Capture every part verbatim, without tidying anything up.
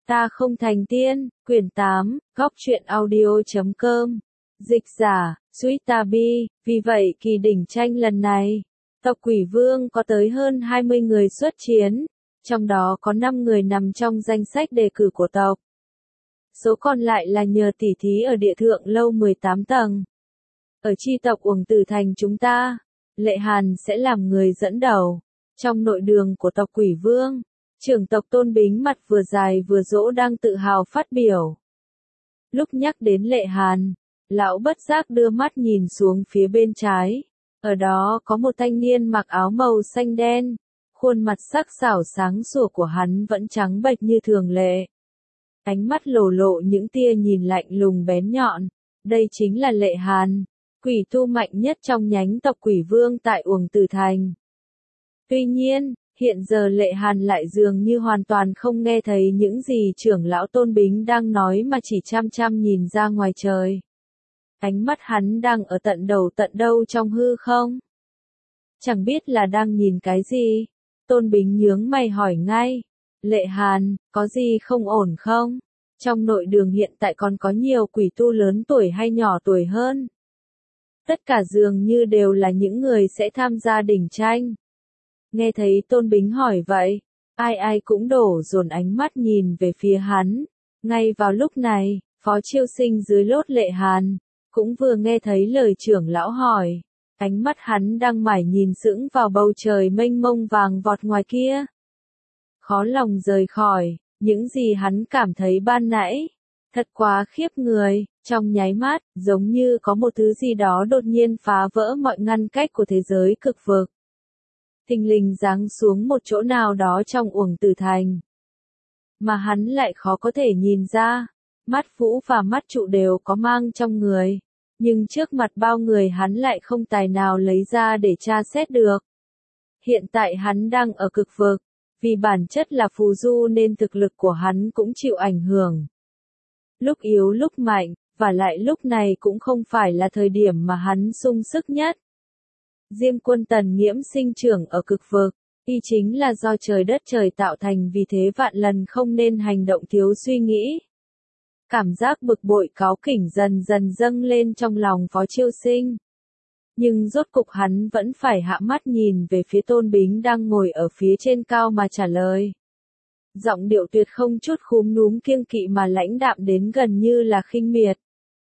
Ta không thành tiên, quyển tám, góc truyện audio chấm com. Dịch giả, Suitabi, vì vậy kỳ đỉnh tranh lần này, tộc Quỷ Vương có tới hơn hai mươi người xuất chiến, trong đó có năm người nằm trong danh sách đề cử của tộc. Số còn lại là nhờ tỉ thí ở địa thượng lâu mười tám tầng. Ở chi tộc Uổng Tử Thành chúng ta, Lệ Hàn sẽ làm người dẫn đầu. Trong nội đường của tộc Quỷ Vương, trưởng tộc Tôn Bính mặt vừa dài vừa dỗ đang tự hào phát biểu. Lúc nhắc đến Lệ Hàn, lão bất giác đưa mắt nhìn xuống phía bên trái. Ở đó có một thanh niên mặc áo màu xanh đen, khuôn mặt sắc sảo sáng sủa của hắn vẫn trắng bệch như thường lệ. Ánh mắt lồ lộ những tia nhìn lạnh lùng bén nhọn. Đây chính là Lệ Hàn, quỷ tu mạnh nhất trong nhánh tộc Quỷ Vương tại Uổng Tử Thành. Tuy nhiên, hiện giờ Lệ Hàn lại dường như hoàn toàn không nghe thấy những gì trưởng lão Tôn Bính đang nói mà chỉ chăm chăm nhìn ra ngoài trời. Ánh mắt hắn đang ở tận đầu tận đâu trong hư không? Chẳng biết là đang nhìn cái gì? Tôn Bính nhướng mày hỏi ngay. Lệ Hàn, có gì không ổn không? Trong nội đường hiện tại còn có nhiều quỷ tu lớn tuổi hay nhỏ tuổi hơn. Tất cả dường như đều là những người sẽ tham gia đỉnh tranh. Nghe thấy Tôn Bính hỏi vậy, ai ai cũng đổ dồn ánh mắt nhìn về phía hắn. Ngay vào lúc này, Phó Chiêu Sinh dưới lốt Lệ Hàn, cũng vừa nghe thấy lời trưởng lão hỏi. Ánh mắt hắn đang mải nhìn sững vào bầu trời mênh mông vàng vọt ngoài kia. Khó lòng rời khỏi, những gì hắn cảm thấy ban nãy. Thật quá khiếp người, trong nháy mắt, giống như có một thứ gì đó đột nhiên phá vỡ mọi ngăn cách của thế giới cực vực. Thình lình giáng xuống một chỗ nào đó trong Uổng Tử Thành. Mà hắn lại khó có thể nhìn ra, mắt Vũ và mắt Trụ đều có mang trong người. Nhưng trước mặt bao người hắn lại không tài nào lấy ra để tra xét được. Hiện tại hắn đang ở cực vực, vì bản chất là phù du nên thực lực của hắn cũng chịu ảnh hưởng. Lúc yếu lúc mạnh, và lại lúc này cũng không phải là thời điểm mà hắn sung sức nhất. Diêm Quân Tần Nghiễm sinh trưởng ở cực vực, y chính là do trời đất trời tạo thành, vì thế vạn lần không nên hành động thiếu suy nghĩ. Cảm giác bực bội cáu kỉnh dần dần dâng lên trong lòng Phó Chiêu Sinh. Nhưng rốt cục hắn vẫn phải hạ mắt nhìn về phía Tôn Bính đang ngồi ở phía trên cao mà trả lời. Giọng điệu tuyệt không chút khúm núm kiêng kỵ mà lãnh đạm đến gần như là khinh miệt.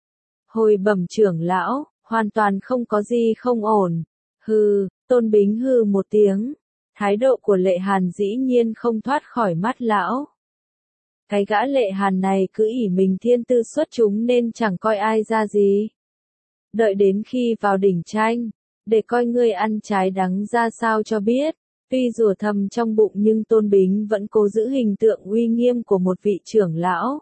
Hồi bẩm trưởng lão, hoàn toàn không có gì không ổn. Hừ, Tôn Bính hừ một tiếng. Thái độ của Lệ Hàn dĩ nhiên không thoát khỏi mắt lão. Cái gã Lệ Hàn này cứ ỷ mình thiên tư xuất chúng nên chẳng coi ai ra gì. Đợi đến khi vào đỉnh tranh, để coi ngươi ăn trái đắng ra sao cho biết. Tuy rủa thầm trong bụng nhưng Tôn Bính vẫn cố giữ hình tượng uy nghiêm của một vị trưởng lão.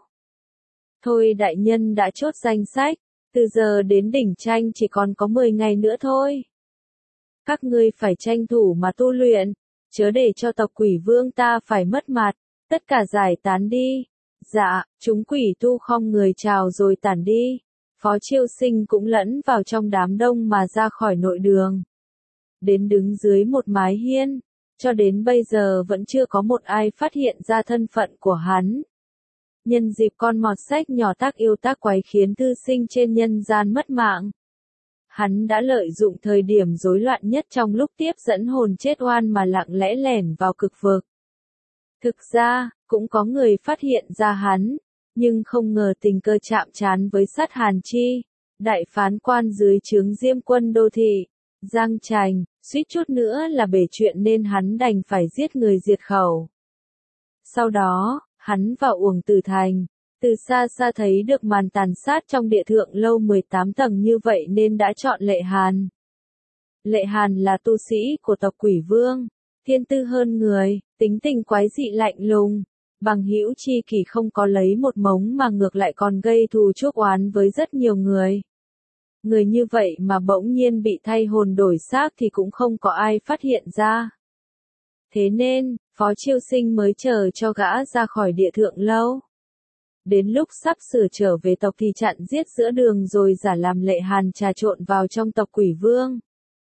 Thôi đại nhân đã chốt danh sách, từ giờ đến đỉnh tranh chỉ còn có mười ngày nữa thôi. Các ngươi phải tranh thủ mà tu luyện, chớ để cho tộc Quỷ Vương ta phải mất mặt, tất cả giải tán đi. Dạ, chúng quỷ tu khom người chào rồi tản đi. Phó Chiêu Sinh cũng lẫn vào trong đám đông mà ra khỏi nội đường. Đến đứng dưới một mái hiên, cho đến bây giờ vẫn chưa có một ai phát hiện ra thân phận của hắn. Nhân dịp con mọt sách nhỏ tác yêu tác quái khiến thư sinh trên nhân gian mất mạng. Hắn đã lợi dụng thời điểm rối loạn nhất trong lúc tiếp dẫn hồn chết oan mà lặng lẽ lẻn vào cực vực. Thực ra, cũng có người phát hiện ra hắn, nhưng không ngờ tình cờ chạm trán với Sát Hàn Chi, đại phán quan dưới trướng Diêm Quân đô thị, Giang Trành, suýt chút nữa là bể chuyện nên hắn đành phải giết người diệt khẩu. Sau đó, hắn vào Uổng Tử Thành, từ xa xa thấy được màn tàn sát trong địa thượng lâu mười tám tầng như vậy nên đã chọn Lệ Hàn. Lệ Hàn là tu sĩ của tộc Quỷ Vương, thiên tư hơn người, tính tình quái dị lạnh lùng, bằng hữu chi kỷ không có lấy một mống mà ngược lại còn gây thù chuốc oán với rất nhiều người. Người như vậy mà bỗng nhiên bị thay hồn đổi xác thì cũng không có ai phát hiện ra. Thế nên, Phó Chiêu Sinh mới chờ cho gã ra khỏi địa thượng lâu. Đến lúc sắp sửa trở về tộc thì chặn giết giữa đường rồi giả làm Lệ Hàn trà trộn vào trong tộc Quỷ Vương.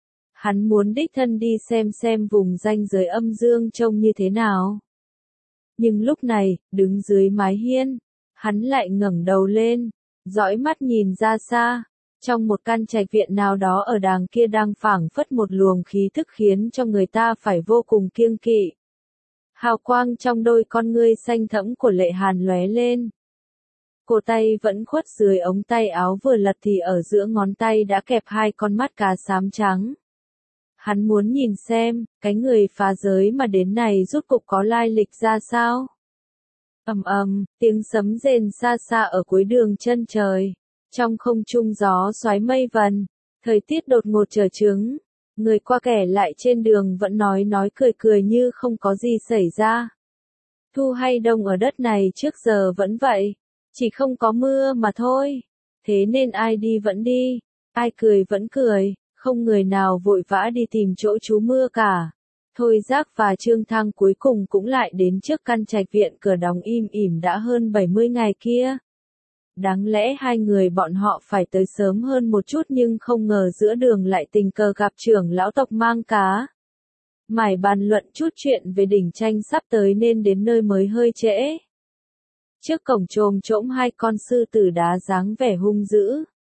Hắn muốn đích thân đi xem xem vùng ranh giới âm dương trông như thế nào. Nhưng lúc này, đứng dưới mái hiên, hắn lại ngẩng đầu lên, dõi mắt nhìn ra xa. Trong một căn trạch viện nào đó ở đàng kia đang phảng phất một luồng khí thức khiến cho người ta phải vô cùng kiêng kỵ. Hào quang trong đôi con ngươi xanh thẫm của Lệ Hàn lóe lên. Cổ tay vẫn khuất dưới ống tay áo vừa lật thì ở giữa ngón tay đã kẹp hai con mắt cá xám trắng. Hắn muốn nhìn xem, cái người phá giới mà đến này rốt cục có lai lịch ra sao. Ầm ầm, tiếng sấm rền xa xa ở cuối đường chân trời. Trong không trung gió xoáy mây vần, thời tiết đột ngột trở trứng. Người qua kẻ lại trên đường vẫn nói nói cười cười như không có gì xảy ra. Thu hay đông ở đất này trước giờ vẫn vậy, chỉ không có mưa mà thôi. Thế nên ai đi vẫn đi, ai cười vẫn cười, không người nào vội vã đi tìm chỗ trú mưa cả. Thôi Giác và Trương Thăng cuối cùng cũng lại đến trước căn trạch viện cửa đóng im ỉm đã hơn bảy mươi ngày kia. Đáng lẽ hai người bọn họ phải tới sớm hơn một chút nhưng không ngờ giữa đường lại tình cờ gặp trưởng lão tộc Mang Cá. Mải bàn luận chút chuyện về đỉnh tranh sắp tới nên đến nơi mới hơi trễ. Trước cổng chồm trỗm hai con sư tử đá dáng vẻ hung dữ.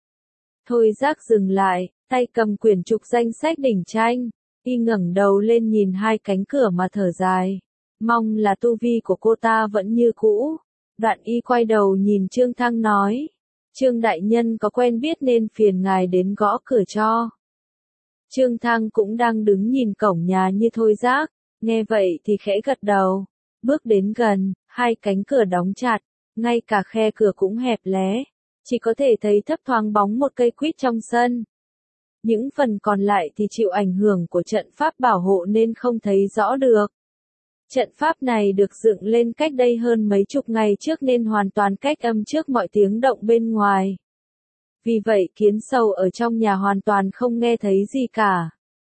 Thôi Giác dừng lại, tay cầm quyển trục danh sách đỉnh tranh, y ngẩng đầu lên nhìn hai cánh cửa mà thở dài. Mong là tu vi của cô ta vẫn như cũ. Đoạn y quay đầu nhìn Trương Thăng nói. Trương đại nhân có quen biết nên phiền ngài đến gõ cửa cho. Trương Thăng cũng đang đứng nhìn cổng nhà như Thôi Giác, nghe vậy thì khẽ gật đầu. Bước đến gần, hai cánh cửa đóng chặt, ngay cả khe cửa cũng hẹp lé, chỉ có thể thấy thấp thoáng bóng một cây quýt trong sân. Những phần còn lại thì chịu ảnh hưởng của trận pháp bảo hộ nên không thấy rõ được. Trận pháp này được dựng lên cách đây hơn mấy chục ngày trước nên hoàn toàn cách âm trước mọi tiếng động bên ngoài. Vì vậy Kiến Sầu ở trong nhà hoàn toàn không nghe thấy gì cả.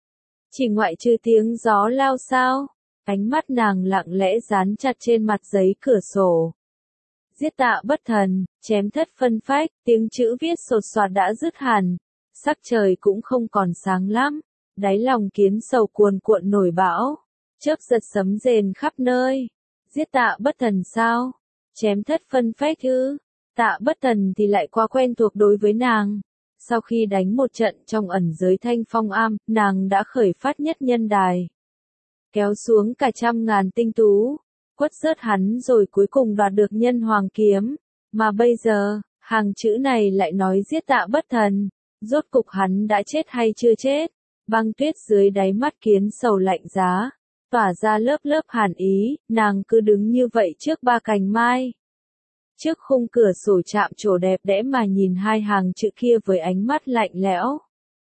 Chỉ ngoại trừ tiếng gió lao sao, ánh mắt nàng lặng lẽ dán chặt trên mặt giấy cửa sổ. Giết Tạ Bất Thần, chém thất phân phách, tiếng chữ viết sột soạt đã dứt hẳn, sắc trời cũng không còn sáng lắm, đáy lòng Kiến Sầu cuồn cuộn nổi bão. Chớp giật sấm rền khắp nơi. Giết Tạ Bất Thần sao? Chém thất phân phách ư? Tạ Bất Thần thì lại quá quen thuộc đối với nàng. Sau khi đánh một trận trong ẩn giới Thanh Phong Am, nàng đã khởi phát nhất nhân đài. Kéo xuống cả trăm ngàn tinh tú, quất rớt hắn rồi cuối cùng đoạt được nhân hoàng kiếm. Mà bây giờ, hàng chữ này lại nói giết Tạ Bất Thần. Rốt cục hắn đã chết hay chưa chết? Băng tuyết dưới đáy mắt Kiến Sầu lạnh giá. Tỏa ra lớp lớp hàn ý, nàng cứ đứng như vậy trước ba cành mai. Trước khung cửa sổ chạm trổ đẹp đẽ mà nhìn hai hàng chữ kia với ánh mắt lạnh lẽo.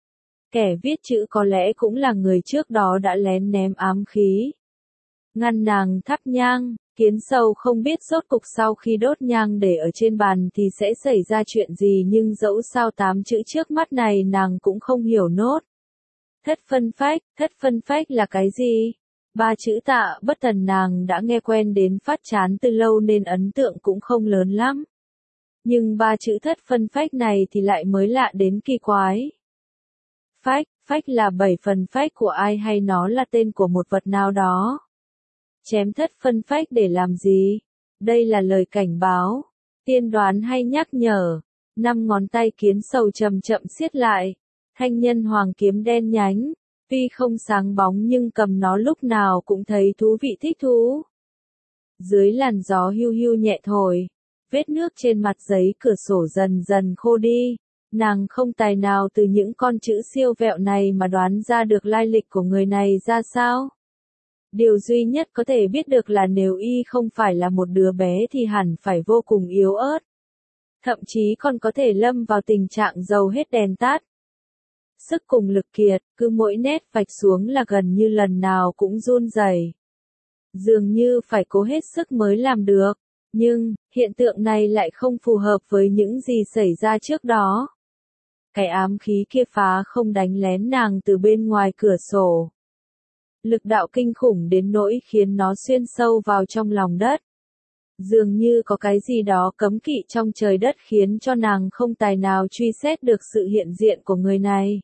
Kẻ viết chữ có lẽ cũng là người trước đó đã lén ném ám khí. Ngăn nàng thắp nhang, Kiến Sầu không biết rốt cục sau khi đốt nhang để ở trên bàn thì sẽ xảy ra chuyện gì nhưng dẫu sao tám chữ trước mắt này nàng cũng không hiểu nốt. Thất phân phách, thất phân phách là cái gì? Ba chữ Tạ Bất Thần nàng đã nghe quen đến phát chán từ lâu nên ấn tượng cũng không lớn lắm. Nhưng ba chữ thất phân phách này thì lại mới lạ đến kỳ quái. Phách, phách là bảy phần phách của ai hay nó là tên của một vật nào đó? Chém thất phân phách để làm gì? Đây là lời cảnh báo, tiên đoán hay nhắc nhở? Năm ngón tay Kiến Sầu chậm chậm siết lại, thanh nhân hoàng kiếm đen nhánh. Tuy không sáng bóng nhưng cầm nó lúc nào cũng thấy thú vị thích thú. Dưới làn gió hiu hiu nhẹ thổi, vết nước trên mặt giấy cửa sổ dần dần khô đi. Nàng không tài nào từ những con chữ siêu vẹo này mà đoán ra được lai lịch của người này ra sao. Điều duy nhất có thể biết được là nếu y không phải là một đứa bé thì hẳn phải vô cùng yếu ớt. Thậm chí còn có thể lâm vào tình trạng dầu hết đèn tắt. Sức cùng lực kiệt, cứ mỗi nét vạch xuống là gần như lần nào cũng run rẩy. Dường như phải cố hết sức mới làm được, nhưng, hiện tượng này lại không phù hợp với những gì xảy ra trước đó. Cái ám khí kia phá không đánh lén nàng từ bên ngoài cửa sổ. Lực đạo kinh khủng đến nỗi khiến nó xuyên sâu vào trong lòng đất. Dường như có cái gì đó cấm kỵ trong trời đất khiến cho nàng không tài nào truy xét được sự hiện diện của người này.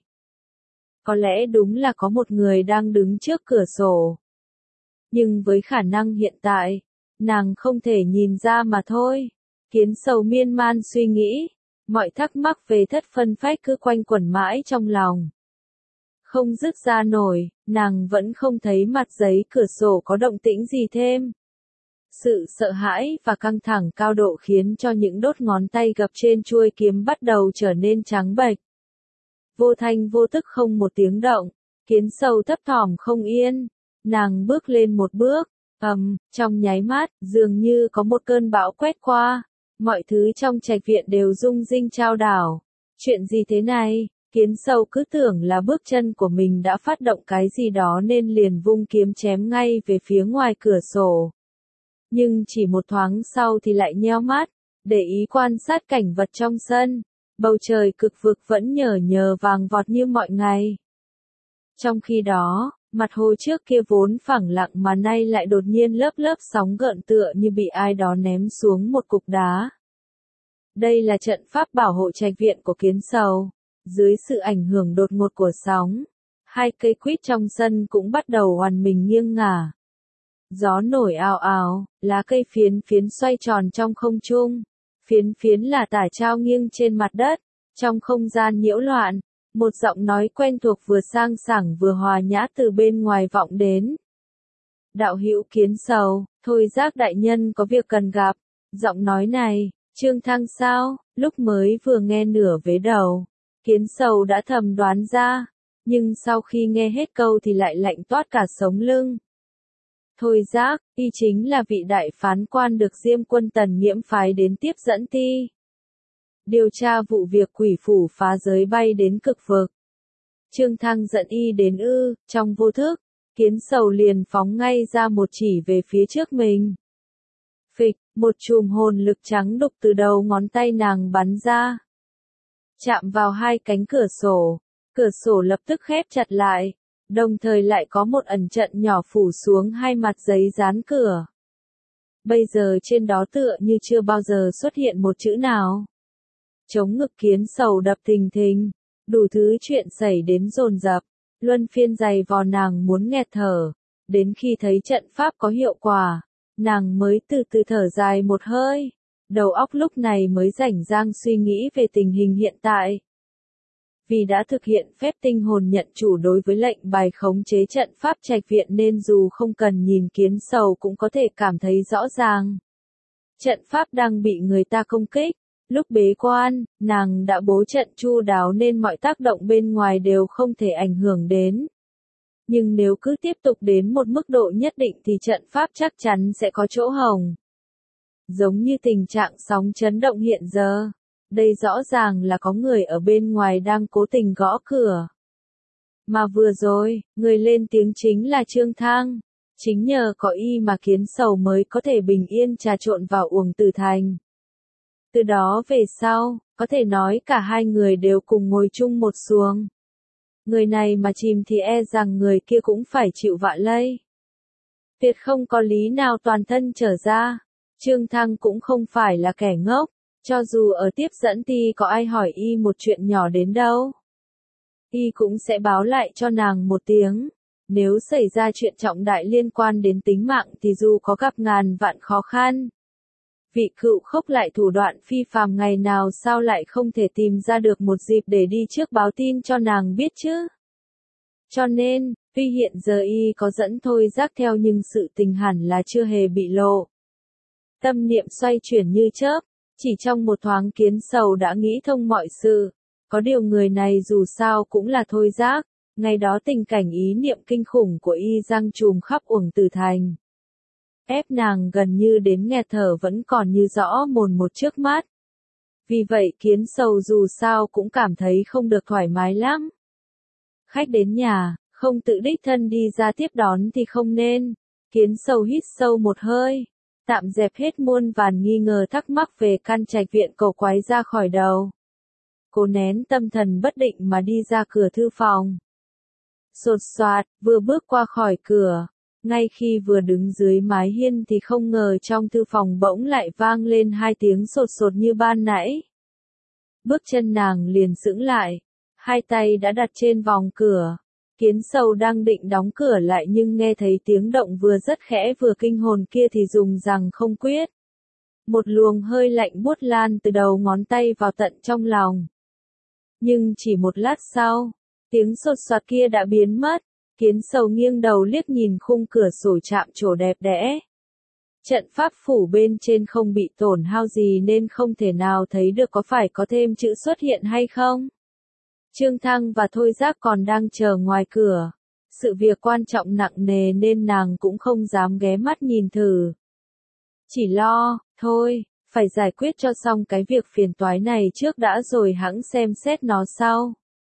Có lẽ đúng là có một người đang đứng trước cửa sổ. Nhưng với khả năng hiện tại, nàng không thể nhìn ra mà thôi. Kiến sầu miên man suy nghĩ, mọi thắc mắc về thất phân phách cứ quanh quẩn mãi trong lòng. Không dứt ra nổi, nàng vẫn không thấy mặt giấy cửa sổ có động tĩnh gì thêm. Sự sợ hãi và căng thẳng cao độ khiến cho những đốt ngón tay gập trên chuôi kiếm bắt đầu trở nên trắng bệch. Vô thanh vô tức không một tiếng động, kiến sầu thấp thỏm không yên, nàng bước lên một bước, ầm, trong nháy mắt, dường như có một cơn bão quét qua, mọi thứ trong trạch viện đều rung rinh chao đảo. Chuyện gì thế này? Kiến sầu cứ tưởng là bước chân của mình đã phát động cái gì đó nên liền vung kiếm chém ngay về phía ngoài cửa sổ. Nhưng chỉ một thoáng sau thì lại nheo mắt, để ý quan sát cảnh vật trong sân. Bầu trời cực vực vẫn nhờ nhờ vàng vọt như mọi ngày. Trong khi đó, mặt hồ trước kia vốn phẳng lặng mà nay lại đột nhiên lớp lớp sóng gợn tựa như bị ai đó ném xuống một cục đá. Đây là trận pháp bảo hộ trạch viện của kiến sầu. Dưới sự ảnh hưởng đột ngột của sóng, hai cây quýt trong sân cũng bắt đầu oằn mình nghiêng ngả. Gió nổi ào ào, lá cây phiến phiến xoay tròn trong không trung. Phiến phiến là tả trao nghiêng trên mặt đất, trong không gian nhiễu loạn, một giọng nói quen thuộc vừa sang sảng vừa hòa nhã từ bên ngoài vọng đến. Đạo hữu kiến sầu, thôi giác đại nhân có việc cần gặp. Giọng nói này, Trương Thăng sao, lúc mới vừa nghe nửa vế đầu, kiến sầu đã thầm đoán ra, nhưng sau khi nghe hết câu thì lại lạnh toát cả sống lưng. Thôi giác, y chính là vị đại phán quan được Diêm quân Tần Nghiễm phái đến tiếp dẫn ti. Điều tra vụ việc quỷ phủ phá giới bay đến cực vực. Trương Thăng dẫn y đến ư, trong vô thức, kiến sầu liền phóng ngay ra một chỉ về phía trước mình. Phịch, một chùm hồn lực trắng đục từ đầu ngón tay nàng bắn ra. Chạm vào hai cánh cửa sổ, cửa sổ lập tức khép chặt lại. Đồng thời lại có một ẩn trận nhỏ phủ xuống hai mặt giấy dán cửa. Bây giờ trên đó tựa như chưa bao giờ xuất hiện một chữ nào. Chống ngực kiến sầu đập thình thình, đủ thứ chuyện xảy đến dồn dập, luân phiên giày vò nàng muốn nghẹt thở. Đến khi thấy trận pháp có hiệu quả, nàng mới từ từ thở dài một hơi. Đầu óc lúc này mới rảnh rang suy nghĩ về tình hình hiện tại. Vì đã thực hiện phép tinh hồn nhận chủ đối với lệnh bài khống chế trận pháp trạch viện nên dù không cần nhìn kiến sầu cũng có thể cảm thấy rõ ràng. Trận pháp đang bị người ta công kích. Lúc bế quan, nàng đã bố trận chu đáo nên mọi tác động bên ngoài đều không thể ảnh hưởng đến. Nhưng nếu cứ tiếp tục đến một mức độ nhất định thì trận pháp chắc chắn sẽ có chỗ hổng. Giống như tình trạng sóng chấn động hiện giờ. Đây rõ ràng là có người ở bên ngoài đang cố tình gõ cửa. Mà vừa rồi, người lên tiếng chính là Trương Thăng. Chính nhờ có y mà kiến sầu mới có thể bình yên trà trộn vào Uổng Tử Thành. Từ đó về sau, có thể nói cả hai người đều cùng ngồi chung một xuồng. Người này mà chìm thì e rằng người kia cũng phải chịu vạ lây. Tuyệt không có lý nào toàn thân trở ra. Trương Thăng cũng không phải là kẻ ngốc. Cho dù ở tiếp dẫn ti có ai hỏi y một chuyện nhỏ đến đâu, y cũng sẽ báo lại cho nàng một tiếng. Nếu xảy ra chuyện trọng đại liên quan đến tính mạng thì dù có gặp ngàn vạn khó khăn, vị cựu khốc lại thủ đoạn phi phàm ngày nào sao lại không thể tìm ra được một dịp để đi trước báo tin cho nàng biết chứ. Cho nên, tuy hiện giờ y có dẫn thôi giác theo nhưng sự tình hẳn là chưa hề bị lộ. Tâm niệm xoay chuyển như chớp. Chỉ trong một thoáng kiến sầu đã nghĩ thông mọi sự. Có điều người này dù sao cũng là thôi giác. Ngày đó tình cảnh ý niệm kinh khủng của y giăng trùm khắp Uổng Tử Thành. Ép nàng gần như đến nghẹt thở vẫn còn như rõ mồn một trước mắt. Vì vậy kiến sầu dù sao cũng cảm thấy không được thoải mái lắm. Khách đến nhà, không tự đích thân đi ra tiếp đón thì không nên. Kiến sầu hít sâu một hơi. Tạm dẹp hết muôn vàn nghi ngờ thắc mắc về căn trạch viện cổ quái ra khỏi đầu. Cô nén tâm thần bất định mà đi ra cửa thư phòng. Sột soạt, vừa bước qua khỏi cửa. Ngay khi vừa đứng dưới mái hiên thì không ngờ trong thư phòng bỗng lại vang lên hai tiếng sột sột như ban nãy. Bước chân nàng liền sững lại. Hai tay đã đặt trên vòng cửa. Kiến Sầu đang định đóng cửa lại nhưng nghe thấy tiếng động vừa rất khẽ vừa kinh hồn kia thì dùng rằng không quyết. Một luồng hơi lạnh buốt lan từ đầu ngón tay vào tận trong lòng. Nhưng chỉ một lát sau, tiếng sột soạt kia đã biến mất. Kiến Sầu nghiêng đầu liếc nhìn khung cửa sổ chạm trổ đẹp đẽ. Trận pháp phủ bên trên không bị tổn hao gì nên không thể nào thấy được có phải có thêm chữ xuất hiện hay không. Trương Thăng và Thôi Giác còn đang chờ ngoài cửa. Sự việc quan trọng nặng nề nên nàng cũng không dám ghé mắt nhìn thử. Chỉ lo, thôi, phải giải quyết cho xong cái việc phiền toái này trước đã rồi hẵng xem xét nó sau.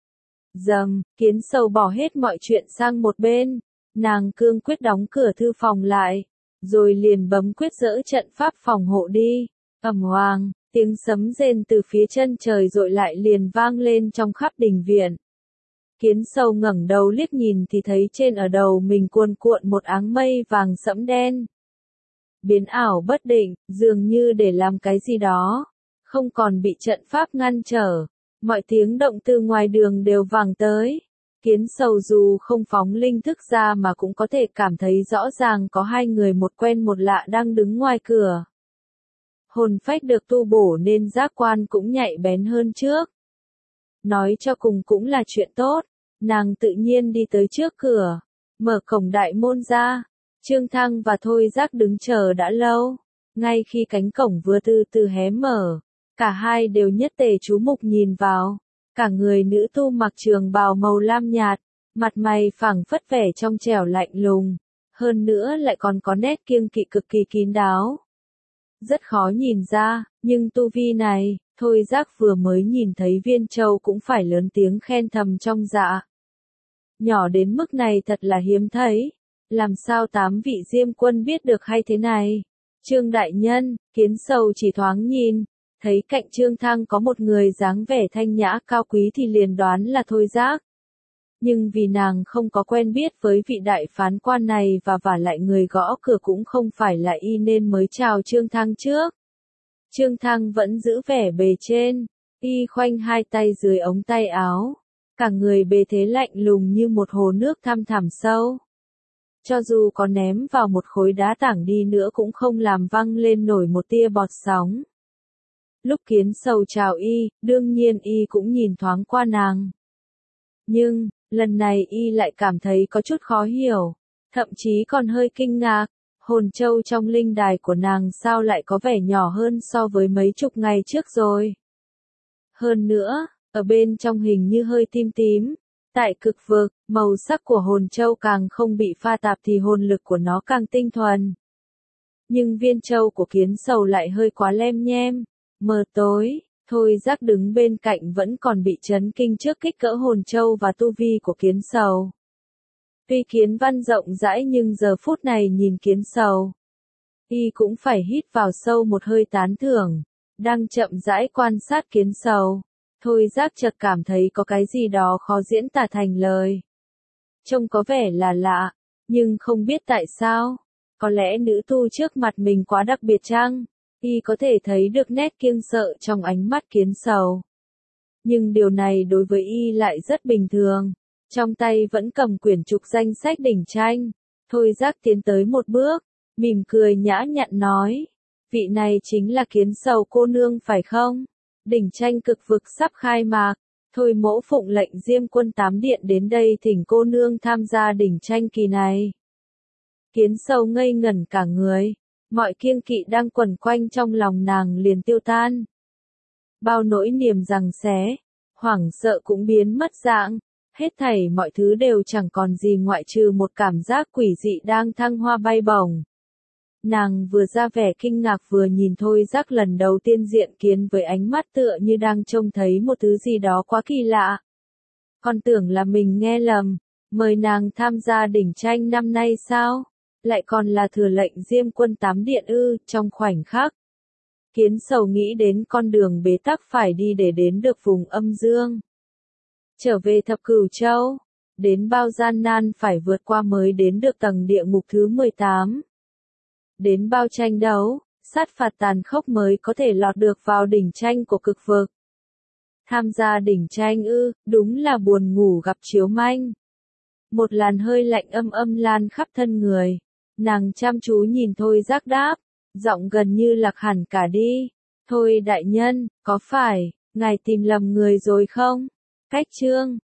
Dầm, Kiến Sầu bỏ hết mọi chuyện sang một bên. Nàng cương quyết đóng cửa thư phòng lại. Rồi liền bấm quyết dỡ trận pháp phòng hộ đi. Ầm oang, tiếng sấm rền từ phía chân trời dội lại liền vang lên trong khắp đình viện. Kiến Sầu ngẩng đầu liếc nhìn thì thấy trên ở đầu mình cuồn cuộn một áng mây vàng sẫm đen. Biến ảo bất định, dường như để làm cái gì đó. Không còn bị trận pháp ngăn trở. Mọi tiếng động từ ngoài đường đều vang tới. Kiến Sầu dù không phóng linh thức ra mà cũng có thể cảm thấy rõ ràng có hai người một quen một lạ đang đứng ngoài cửa. Hồn phách được tu bổ nên giác quan cũng nhạy bén hơn trước. Nói cho cùng cũng là chuyện tốt, nàng tự nhiên đi tới trước cửa, mở cổng đại môn ra. Trương Thăng và Thôi Giác đứng chờ đã lâu, ngay khi cánh cổng vừa từ từ hé mở, cả hai đều nhất tề chú mục nhìn vào. Cả người nữ tu mặc trường bào màu lam nhạt, mặt mày phảng phất vẻ trong trẻo lạnh lùng, hơn nữa lại còn có nét kiêng kỵ cực kỳ kín đáo. Rất khó nhìn ra, nhưng tu vi này, Thôi Giác vừa mới nhìn thấy Viên Châu cũng phải lớn tiếng khen thầm trong dạ. Nhỏ đến mức này thật là hiếm thấy, làm sao tám vị diêm quân biết được hay thế này? Trương đại nhân, Kiến Sầu chỉ thoáng nhìn. Thấy cạnh Trương Thăng có một người dáng vẻ thanh nhã cao quý thì liền đoán là Thôi Giác. Nhưng vì nàng không có quen biết với vị đại phán quan này và vả lại người gõ cửa cũng không phải là y nên mới chào Trương Thăng trước. Trương Thăng vẫn giữ vẻ bề trên, y khoanh hai tay dưới ống tay áo. Cả người bề thế lạnh lùng như một hồ nước thăm thẳm sâu. Cho dù có ném vào một khối đá tảng đi nữa cũng không làm văng lên nổi một tia bọt sóng. Lúc Kiến Sầu chào y, đương nhiên y cũng nhìn thoáng qua nàng. Nhưng, lần này y lại cảm thấy có chút khó hiểu, thậm chí còn hơi kinh ngạc, hồn châu trong linh đài của nàng sao lại có vẻ nhỏ hơn so với mấy chục ngày trước rồi. Hơn nữa, ở bên trong hình như hơi tím tím, tại cực vực, màu sắc của hồn châu càng không bị pha tạp thì hồn lực của nó càng tinh thuần. Nhưng viên châu của Kiến Sầu lại hơi quá lem nhem. Mờ tối, Thôi Giác đứng bên cạnh vẫn còn bị chấn kinh trước kích cỡ hồn châu và tu vi của Kiến Sầu. Tuy kiến văn rộng rãi nhưng giờ phút này nhìn Kiến Sầu, y cũng phải hít vào sâu một hơi tán thưởng, đang chậm rãi quan sát Kiến Sầu. Thôi Giác chợt cảm thấy có cái gì đó khó diễn tả thành lời. Trông có vẻ là lạ, nhưng không biết tại sao, có lẽ nữ tu trước mặt mình quá đặc biệt chăng? Y có thể thấy được nét kiêng sợ trong ánh mắt Kiến Sầu. Nhưng điều này đối với y lại rất bình thường. Trong tay vẫn cầm quyển trục danh sách đỉnh tranh. Thôi Giác tiến tới một bước, mỉm cười nhã nhặn nói. Vị này chính là Kiến Sầu cô nương phải không? Đỉnh tranh cực vực sắp khai mạc. Thôi mỗ phụng lệnh Diêm quân tám điện đến đây thỉnh cô nương tham gia đỉnh tranh kỳ này. Kiến Sầu ngây ngẩn cả người. Mọi kiêng kỵ đang quẩn quanh trong lòng nàng liền tiêu tan. Bao nỗi niềm giằng xé, hoảng sợ cũng biến mất dạng, hết thảy mọi thứ đều chẳng còn gì ngoại trừ một cảm giác quỷ dị đang thăng hoa bay bổng. Nàng vừa ra vẻ kinh ngạc vừa nhìn Thôi Giác lần đầu tiên diện kiến với ánh mắt tựa như đang trông thấy một thứ gì đó quá kỳ lạ. Còn tưởng là mình nghe lầm, mời nàng tham gia đỉnh tranh năm nay sao? Lại còn là thừa lệnh Diêm quân tám điện ư, trong khoảnh khắc. Kiến Sầu nghĩ đến con đường bế tắc phải đi để đến được vùng âm dương. Trở về thập cửu châu, đến bao gian nan phải vượt qua mới đến được tầng địa ngục thứ mười tám. Đến bao tranh đấu, sát phạt tàn khốc mới có thể lọt được vào đỉnh tranh của cực vực. Tham gia đỉnh tranh ư, đúng là buồn ngủ gặp chiếu manh. Một làn hơi lạnh âm âm lan khắp thân người. Nàng chăm chú nhìn Thôi Giác đáp, giọng gần như lạc hẳn cả đi. Thôi đại nhân, có phải, ngài tìm lầm người rồi không? Cách chương